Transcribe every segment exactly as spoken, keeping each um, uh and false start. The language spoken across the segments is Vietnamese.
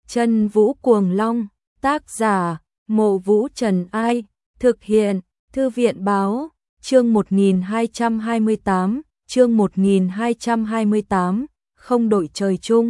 Chân Vũ Cuồng Long, tác giả, Mộ Vũ Trần Ai, thực hiện, Thư viện Báo, chương một nghìn hai trăm hai mươi tám, chương một nghìn hai trăm hai mươi tám, không đổi trời chung.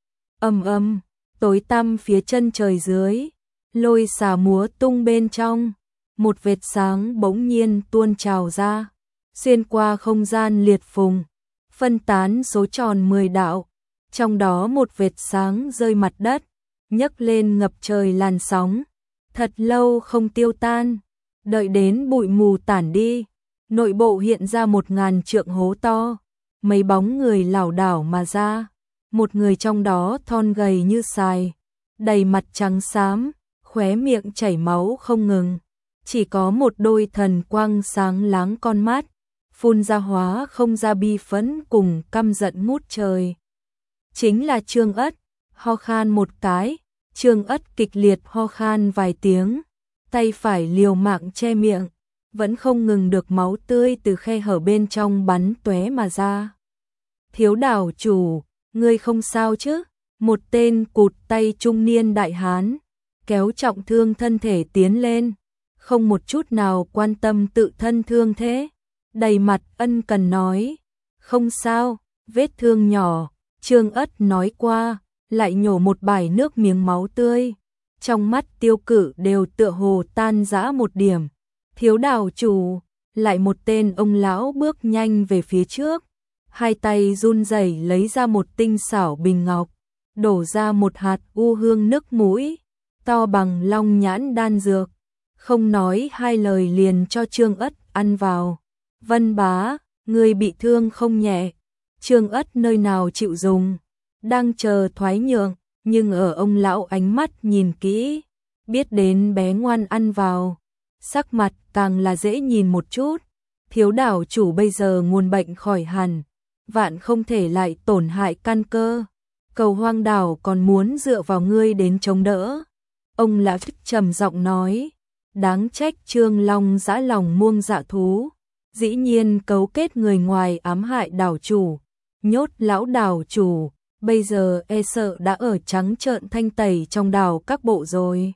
Ầm ầm, tối tăm phía chân trời dưới, lôi xà múa tung bên trong, một vệt sáng bỗng nhiên tuôn trào ra, xuyên qua không gian liệt phùng, phân tán số tròn mười đạo, trong đó một vệt sáng rơi mặt đất, nhấc lên ngập trời làn sóng, thật lâu không tiêu tan, đợi đến bụi mù tản đi, nội bộ hiện ra một ngàn trượng hố to, mấy bóng người lảo đảo mà ra, một người trong đó thon gầy như sài, đầy mặt trắng xám, khóe miệng chảy máu không ngừng, chỉ có một đôi thần quang sáng láng con mắt, phun ra hóa không ra bi phẫn cùng căm giận ngút trời. Chính là Trương Ất, ho khan một cái, Trương Ất kịch liệt ho khan vài tiếng, tay phải liều mạng che miệng, vẫn không ngừng được máu tươi từ khe hở bên trong bắn tóe mà ra. Thiếu đảo chủ, ngươi không sao chứ? Một tên cụt tay trung niên đại hán, kéo trọng thương thân thể tiến lên, không một chút nào quan tâm tự thân thương thế, đầy mặt ân cần nói, không sao, vết thương nhỏ, Trương Ất nói qua, lại nhổ một bãi nước miếng máu tươi, trong mắt Tiêu Cử đều tựa hồ tan rã một điểm. Thiếu đảo chủ, lại một tên ông lão bước nhanh về phía trước, hai tay run rẩy lấy ra một tinh xảo bình ngọc, đổ ra một hạt u hương nước mũi, to bằng long nhãn đan dược, không nói hai lời liền cho Trương Ất ăn vào. Vân bá, người bị thương không nhẹ, Trương Ất nơi nào chịu dùng, đang chờ thoái nhượng, nhưng ở ông lão ánh mắt nhìn kỹ, biết đến bé ngoan ăn vào, sắc mặt càng là dễ nhìn một chút, thiếu đảo chủ bây giờ nguồn bệnh khỏi hẳn, vạn không thể lại tổn hại căn cơ, cầu hoang đảo còn muốn dựa vào ngươi đến chống đỡ. Ông lão trầm giọng nói, đáng trách Trương Long dã lòng muông dạ thú, dĩ nhiên cấu kết người ngoài ám hại đảo chủ, nhốt lão đảo chủ, bây giờ e sợ đã ở trắng trợn thanh tẩy trong đảo các bộ rồi.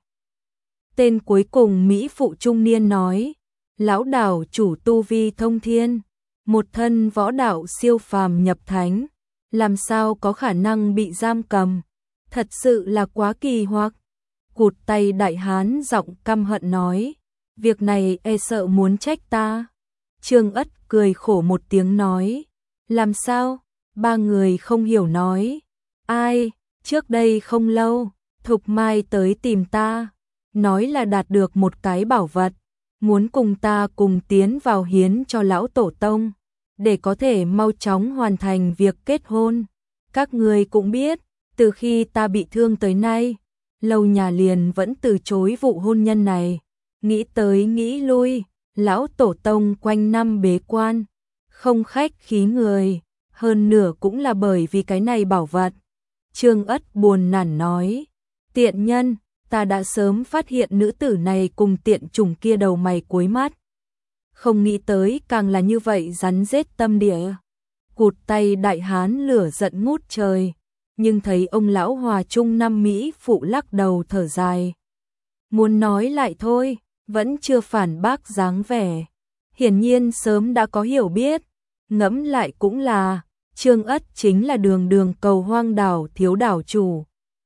Tên cuối cùng Mỹ phụ trung niên nói, lão đảo chủ tu vi thông thiên, một thân võ đạo siêu phàm nhập thánh, làm sao có khả năng bị giam cầm, thật sự là quá kỳ hoặc. Cụt tay đại hán giọng căm hận nói, việc này e sợ muốn trách ta. Trương Ất cười khổ một tiếng nói, làm sao? Ba người không hiểu nói, ai, trước đây không lâu, Thục Mai tới tìm ta, nói là đạt được một cái bảo vật, muốn cùng ta cùng tiến vào hiến cho lão tổ tông, để có thể mau chóng hoàn thành việc kết hôn. Các người cũng biết, từ khi ta bị thương tới nay, lâu nhà liền vẫn từ chối vụ hôn nhân này, nghĩ tới nghĩ lui, lão tổ tông quanh năm bế quan, không khách khí người, hơn nửa cũng là bởi vì cái này bảo vật. Trương Ất buồn nản nói, tiện nhân, ta đã sớm phát hiện nữ tử này cùng tiện chủng kia đầu mày cuối mắt. Không nghĩ tới càng là như vậy rắn rết tâm địa. Cụt tay đại hán lửa giận ngút trời, nhưng thấy ông lão hòa trung năm Mỹ phụ lắc đầu thở dài. Muốn nói lại thôi, vẫn chưa phản bác dáng vẻ. Hiển nhiên sớm đã có hiểu biết, ngẫm lại cũng là, Trương Ất chính là đường đường cầu hoang đảo thiếu đảo chủ.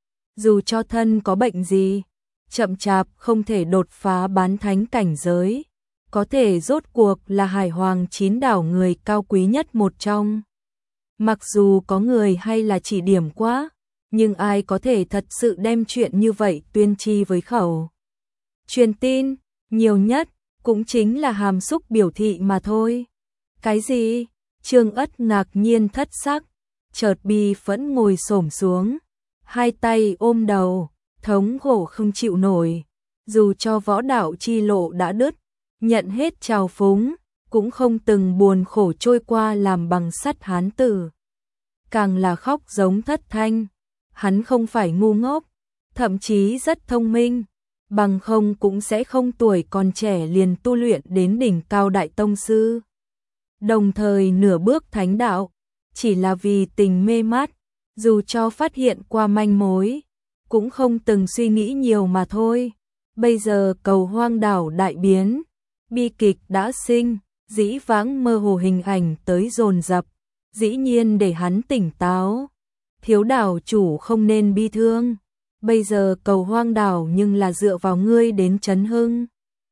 Dù cho thân có bệnh gì, chậm chạp không thể đột phá bán thánh cảnh giới, có thể rốt cuộc là hải hoàng chín đảo người cao quý nhất một trong. Mặc dù có người hay là chỉ điểm quá, nhưng ai có thể thật sự đem chuyện như vậy tuyên chi với khẩu. Truyền tin, nhiều nhất, cũng chính là hàm xúc biểu thị mà thôi. Cái gì? Trương Ất ngạc nhiên thất sắc, chợt bi phẫn ngồi xổm xuống, hai tay ôm đầu, thống khổ không chịu nổi, dù cho võ đạo chi lộ đã đứt, nhận hết trào phúng, cũng không từng buồn khổ trôi qua làm bằng sắt hán tử. Càng là khóc giống thất thanh, hắn không phải ngu ngốc, thậm chí rất thông minh, bằng không cũng sẽ không tuổi còn trẻ liền tu luyện đến đỉnh cao đại tông sư. Đồng thời nửa bước thánh đạo, chỉ là vì tình mê mát, dù cho phát hiện qua manh mối, cũng không từng suy nghĩ nhiều mà thôi. Bây giờ Cầu Hoang đảo đại biến, bi kịch đã sinh, dĩ vãng mơ hồ hình ảnh tới dồn dập, dĩ nhiên để hắn tỉnh táo. Thiếu đảo chủ không nên bi thương, bây giờ Cầu Hoang đảo nhưng là dựa vào ngươi đến chấn hưng.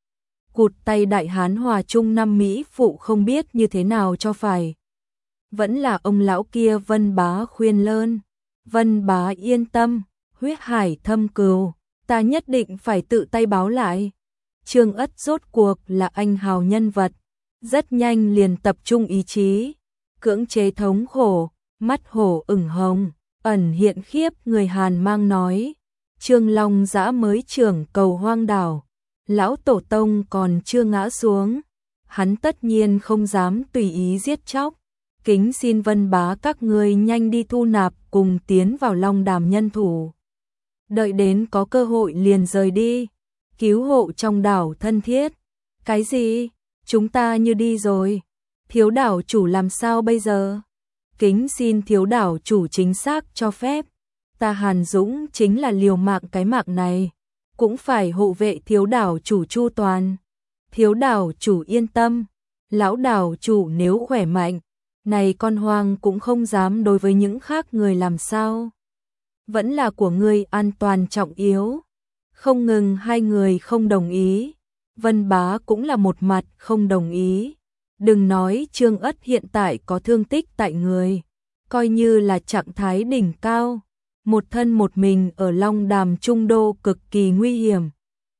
Cụt tay đại hán hòa trung năm Mỹ phụ không biết như thế nào cho phải. Vẫn là ông lão kia Vân Bá khuyên lơn. Vân Bá yên tâm, huyết hải thâm cừu, ta nhất định phải tự tay báo lại. Trương Ất rốt cuộc là anh hào nhân vật, rất nhanh liền tập trung ý chí, cưỡng chế thống khổ, mắt hổ ửng hồng, ẩn hiện khiếp người Hàn mang nói. Trương Long Dã mới trưởng Cầu Hoang đảo, lão tổ tông còn chưa ngã xuống, hắn tất nhiên không dám tùy ý giết chóc. Kính xin Vân Bá các ngươi nhanh đi thu nạp cùng tiến vào Long Đàm nhân thủ. Đợi đến có cơ hội liền rời đi, cứu hộ trong đảo thân thiết. Cái gì? Chúng ta như đi rồi. Thiếu đảo chủ làm sao bây giờ? Kính xin thiếu đảo chủ chính xác cho phép. Ta Hàn Dũng chính là liều mạng cái mạng này, cũng phải hộ vệ thiếu đảo chủ chu toàn. Thiếu đảo chủ yên tâm, lão đảo chủ nếu khỏe mạnh, này con hoang cũng không dám đối với những khác người làm sao. Vẫn là của ngươi an toàn trọng yếu. Không ngừng hai người không đồng ý, Vân Bá cũng là một mặt không đồng ý. Đừng nói Trương Ất hiện tại có thương tích tại người, coi như là trạng thái đỉnh cao, một thân một mình ở Long Đàm Trung Đô cực kỳ nguy hiểm.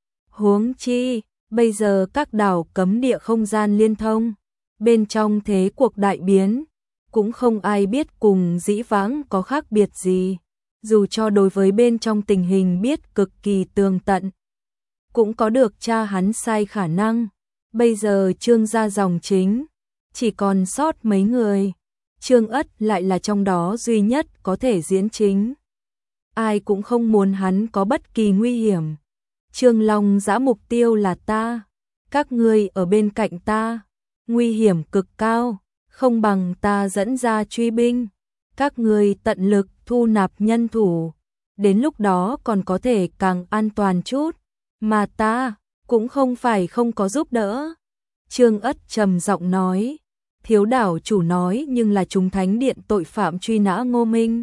Huống chi, bây giờ các đảo cấm địa không gian liên thông, bên trong thế cuộc đại biến, cũng không ai biết cùng dĩ vãng có khác biệt gì. Dù cho đối với bên trong tình hình biết cực kỳ tường tận, cũng có được cha hắn sai khả năng. Bây giờ Trương gia dòng chính, chỉ còn sót mấy người. Trương Ất lại là trong đó duy nhất có thể diễn chính. Ai cũng không muốn hắn có bất kỳ nguy hiểm. Trương Long Dã mục tiêu là ta, các ngươi ở bên cạnh ta, nguy hiểm cực cao, không bằng ta dẫn ra truy binh. Các ngươi tận lực thu nạp nhân thủ, đến lúc đó còn có thể càng an toàn chút, mà ta cũng không phải không có giúp đỡ. Trương Ất trầm giọng nói, thiếu đảo chủ nói nhưng là chúng thánh điện tội phạm truy nã Ngô Minh.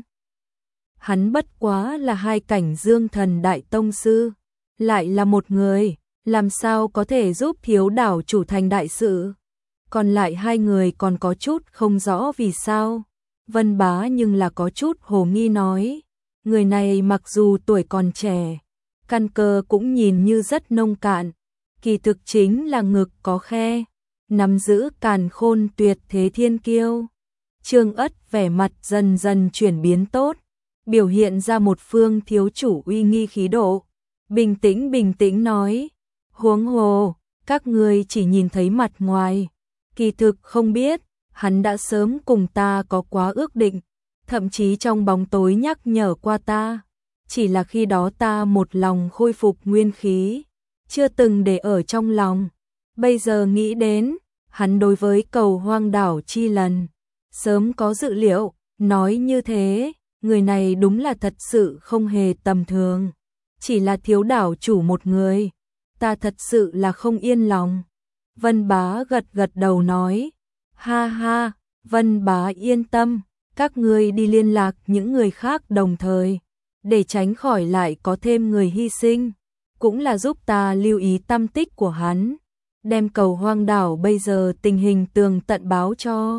Hắn bất quá là hai cảnh dương thần đại tông sư, lại là một người, làm sao có thể giúp thiếu đảo chủ thành đại sự. Còn lại hai người còn có chút không rõ vì sao. Vân Bá nhưng là có chút hồ nghi nói, người này mặc dù tuổi còn trẻ, căn cơ cũng nhìn như rất nông cạn, kỳ thực chính là ngực có khe, nắm giữ càn khôn tuyệt thế thiên kiêu. Trương Ất vẻ mặt dần dần chuyển biến tốt, biểu hiện ra một phương thiếu chủ uy nghi khí độ, bình tĩnh bình tĩnh nói, huống hồ, các ngươi chỉ nhìn thấy mặt ngoài, kỳ thực không biết, hắn đã sớm cùng ta có quá ước định, thậm chí trong bóng tối nhắc nhở qua ta, chỉ là khi đó ta một lòng khôi phục nguyên khí, chưa từng để ở trong lòng. Bây giờ nghĩ đến, hắn đối với Cầu Hoang đảo chi lần, sớm có dự liệu, nói như thế, người này đúng là thật sự không hề tầm thường, chỉ là thiếu đảo chủ một người, ta thật sự là không yên lòng. Vân Bá gật gật đầu nói, ha ha, Vân Bá yên tâm, các ngươi đi liên lạc những người khác đồng thời, để tránh khỏi lại có thêm người hy sinh, cũng là giúp ta lưu ý tâm tích của hắn, đem Cầu Hoang đảo bây giờ tình hình tường tận báo cho.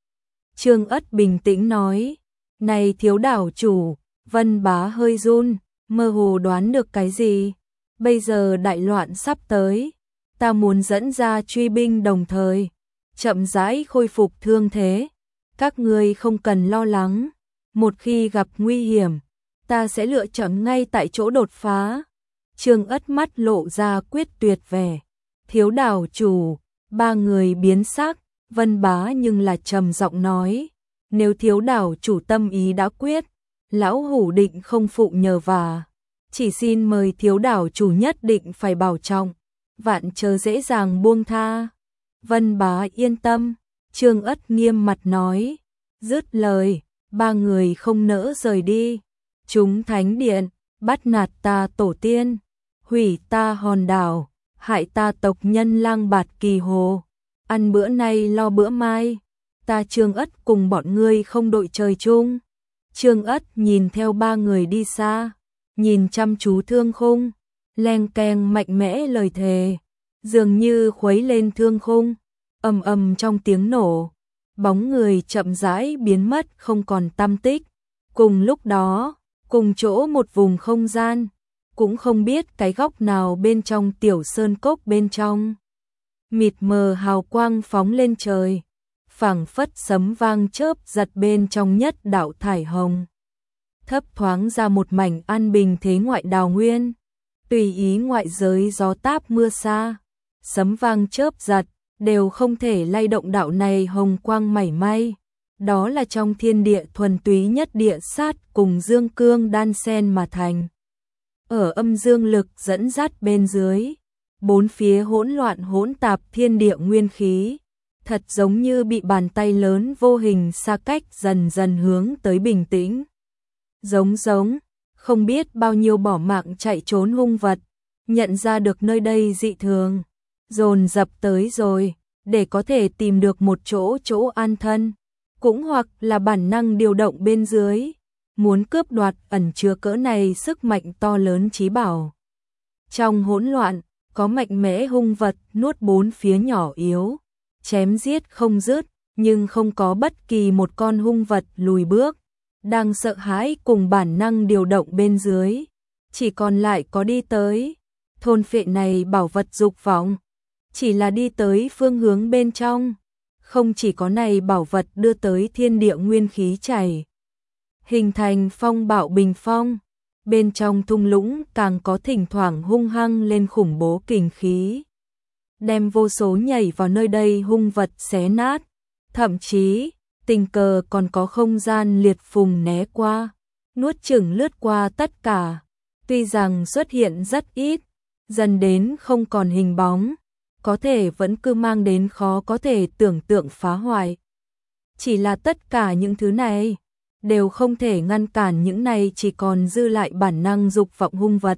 Trương Ất bình tĩnh nói, này thiếu đảo chủ, Vân Bá hơi run, mơ hồ đoán được cái gì, bây giờ đại loạn sắp tới, ta muốn dẫn ra truy binh đồng thời, chậm rãi khôi phục thương thế, các ngươi không cần lo lắng, một khi gặp nguy hiểm, ta sẽ lựa chọn ngay tại chỗ đột phá. Trương Ất mắt lộ ra quyết tuyệt vẻ, thiếu đảo chủ, ba người biến sắc, Vân Bá nhưng là trầm giọng nói, nếu thiếu đảo chủ tâm ý đã quyết, lão hủ định không phụ nhờ vả, chỉ xin mời thiếu đảo chủ nhất định phải bảo trọng, vạn chớ dễ dàng buông tha. Vân Bá yên tâm, Trương Ất nghiêm mặt nói, dứt lời, ba người không nỡ rời đi. Chúng thánh điện, bắt nạt ta tổ tiên, hủy ta hòn đảo, hại ta tộc nhân lang bạt kỳ hồ, ăn bữa nay lo bữa mai, ta Trương Ất cùng bọn ngươi không đội trời chung. Trương Ất nhìn theo ba người đi xa, nhìn chăm chú Thương Khung, leng keng mạnh mẽ lời thề, dường như khuấy lên thương khung, ầm ầm trong tiếng nổ, bóng người chậm rãi biến mất không còn tăm tích. Cùng lúc đó, cùng chỗ một vùng không gian, cũng không biết cái góc nào bên trong tiểu sơn cốc bên trong. Mịt mờ hào quang phóng lên trời, phảng phất sấm vang chớp giật bên trong nhất đạo thải hồng. Thấp thoáng ra một mảnh an bình thế ngoại đào nguyên, tùy ý ngoại giới gió táp mưa xa, sấm vang chớp giật, đều không thể lay động đạo này hồng quang mảy may. Đó là trong thiên địa thuần túy nhất địa sát cùng dương cương đan xen mà thành. Ở âm dương lực dẫn dắt bên dưới, bốn phía hỗn loạn hỗn tạp thiên địa nguyên khí, thật giống như bị bàn tay lớn vô hình xa cách dần dần hướng tới bình tĩnh. Giống giống, không biết bao nhiêu bỏ mạng chạy trốn hung vật, nhận ra được nơi đây dị thường, dồn dập tới rồi, để có thể tìm được một chỗ chỗ an thân, cũng hoặc là bản năng điều động bên dưới, muốn cướp đoạt ẩn chứa cỡ này sức mạnh to lớn chí bảo. Trong hỗn loạn, có mạnh mẽ hung vật nuốt bốn phía nhỏ yếu, chém giết không dứt, nhưng không có bất kỳ một con hung vật lùi bước, đang sợ hãi cùng bản năng điều động bên dưới, chỉ còn lại có đi tới. Thôn phệ này bảo vật dục vọng, chỉ là đi tới phương hướng bên trong, không chỉ có này bảo vật đưa tới thiên địa nguyên khí chảy, hình thành phong bạo bình phong, bên trong thung lũng càng có thỉnh thoảng hung hăng lên khủng bố kình khí, đem vô số nhảy vào nơi đây hung vật xé nát, thậm chí tình cờ còn có không gian liệt phùng né qua, nuốt chửng lướt qua tất cả, tuy rằng xuất hiện rất ít, dần đến không còn hình bóng, có thể vẫn cứ mang đến khó có thể tưởng tượng phá hoại. Chỉ là tất cả những thứ này đều không thể ngăn cản những này chỉ còn dư lại bản năng dục vọng hung vật.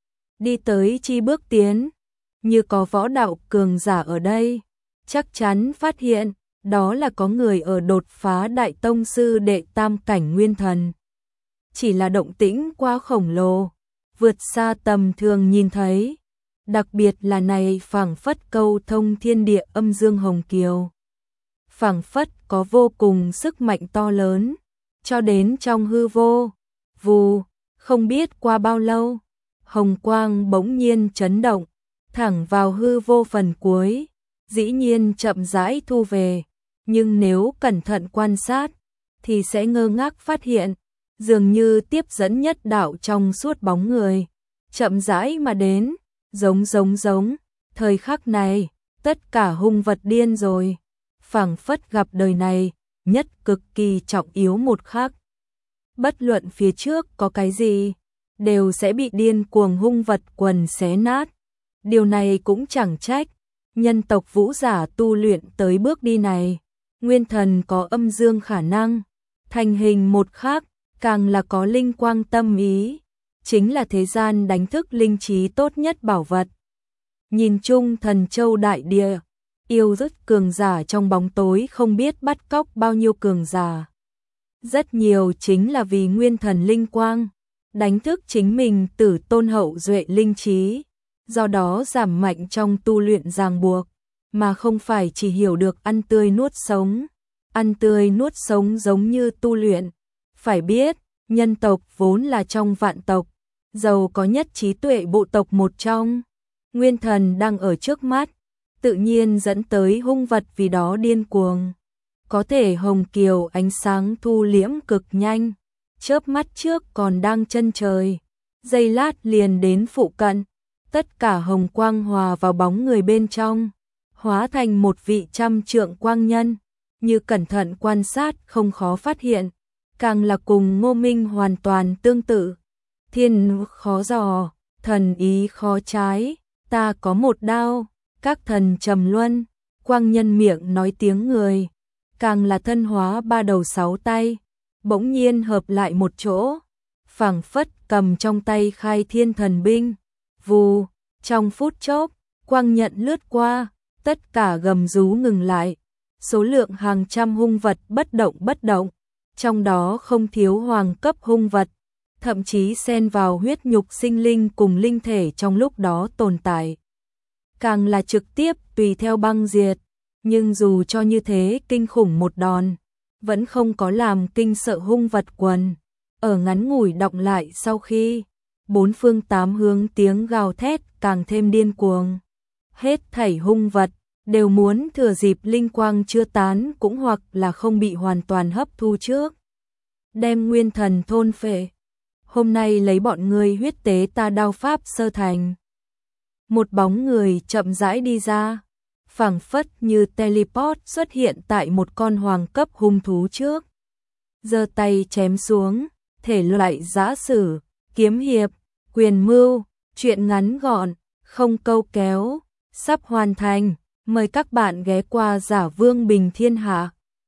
Đi tới chi bước tiến, như có võ đạo cường giả ở đây, chắc chắn phát hiện, đó là có người ở đột phá đại tông sư đệ tam cảnh nguyên thần. Chỉ là động tĩnh quá khổng lồ, vượt xa tầm thường nhìn thấy, đặc biệt là này phảng phất câu thông thiên địa âm dương hồng kiều. Phảng phất có vô cùng sức mạnh to lớn, cho đến trong hư vô, vù, không biết qua bao lâu, hồng quang bỗng nhiên chấn động, thẳng vào hư vô phần cuối, dĩ nhiên chậm rãi thu về, nhưng nếu cẩn thận quan sát, thì sẽ ngơ ngác phát hiện, dường như tiếp dẫn nhất đạo trong suốt bóng người, chậm rãi mà đến, giống giống giống, thời khắc này, tất cả hung vật điên rồi, phảng phất gặp đời này, nhất cực kỳ trọng yếu một khắc. Bất luận phía trước có cái gì, đều sẽ bị điên cuồng hung vật quần xé nát. Điều này cũng chẳng trách, nhân tộc vũ giả tu luyện tới bước đi này, nguyên thần có âm dương khả năng, thành hình một khắc, càng là có linh quang tâm ý, chính là thế gian đánh thức linh trí tốt nhất bảo vật. Nhìn chung thần châu đại địa, yêu rất cường giả trong bóng tối không biết bắt cóc bao nhiêu cường giả. Rất nhiều chính là vì nguyên thần linh quang, đánh thức chính mình tử tôn hậu duệ linh trí, do đó giảm mạnh trong tu luyện ràng buộc, mà không phải chỉ hiểu được ăn tươi nuốt sống. Ăn tươi nuốt sống giống như tu luyện. Phải biết, nhân tộc vốn là trong vạn tộc, giàu có nhất trí tuệ bộ tộc một trong. Nguyên thần đang ở trước mắt, tự nhiên dẫn tới hung vật vì đó điên cuồng. Có thể hồng kiều ánh sáng thu liễm cực nhanh, chớp mắt trước còn đang chân trời, giây lát liền đến phụ cận, tất cả hồng quang hòa vào bóng người bên trong, hóa thành một vị trăm trượng quang nhân, như cẩn thận quan sát không khó phát hiện, càng là cùng Ngô Minh hoàn toàn tương tự. Thiên khó dò, thần ý khó trái, ta có một đao, các thần trầm luân, quang nhân miệng nói tiếng người, càng là thân hóa ba đầu sáu tay, bỗng nhiên hợp lại một chỗ, phảng phất cầm trong tay khai thiên thần binh. Vù, trong phút chốc, quang nhận lướt qua, tất cả gầm rú ngừng lại. Số lượng hàng trăm hung vật bất động bất động, trong đó không thiếu hoàng cấp hung vật, thậm chí xen vào huyết nhục sinh linh cùng linh thể trong lúc đó tồn tại. Càng là trực tiếp tùy theo băng diệt, nhưng dù cho như thế kinh khủng một đòn, vẫn không có làm kinh sợ hung vật quần. Ở ngắn ngủi đọng lại sau khi, bốn phương tám hướng tiếng gào thét càng thêm điên cuồng. Hết thảy hung vật đều muốn thừa dịp linh quang chưa tán cũng hoặc là không bị hoàn toàn hấp thu trước, đem nguyên thần thôn phệ. Hôm nay lấy bọn ngươi huyết tế ta đao pháp sơ thành. Một bóng người chậm rãi đi ra, phảng phất như teleport xuất hiện tại một con hoàng cấp hung thú trước. Giơ tay chém xuống, thể loại giã sử, kiếm hiệp, quyền mưu, truyện ngắn gọn, không câu kéo, sắp hoàn thành. Mời các bạn ghé qua Giả Vương Bình Thiên Hạ.